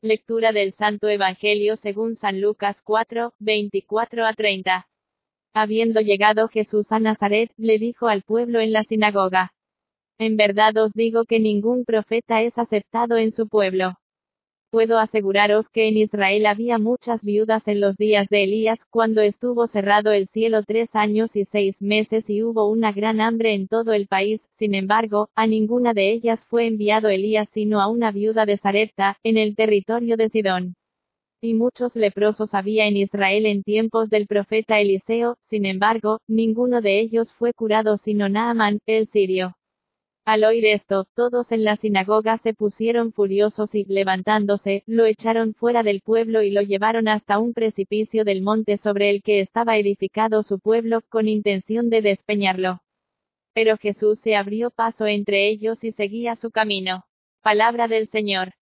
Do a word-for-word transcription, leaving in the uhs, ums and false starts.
Lectura del Santo Evangelio según San Lucas cuatro, veinticuatro a treinta. Habiendo llegado Jesús a Nazaret, le dijo al pueblo en la sinagoga: En verdad os digo que ningún profeta es aceptado en su pueblo. Puedo aseguraros que en Israel había muchas viudas en los días de Elías, cuando estuvo cerrado el cielo tres años y seis meses y hubo una gran hambre en todo el país. Sin embargo, a ninguna de ellas fue enviado Elías sino a una viuda de Sarepta, en el territorio de Sidón. Y muchos leprosos había en Israel en tiempos del profeta Eliseo, sin embargo, ninguno de ellos fue curado sino Naamán, el sirio. Al oír esto, todos en la sinagoga se pusieron furiosos y, levantándose, lo echaron fuera del pueblo y lo llevaron hasta un precipicio del monte sobre el que estaba edificado su pueblo, con intención de despeñarlo. Pero Jesús se abrió paso entre ellos y seguía su camino. Palabra del Señor.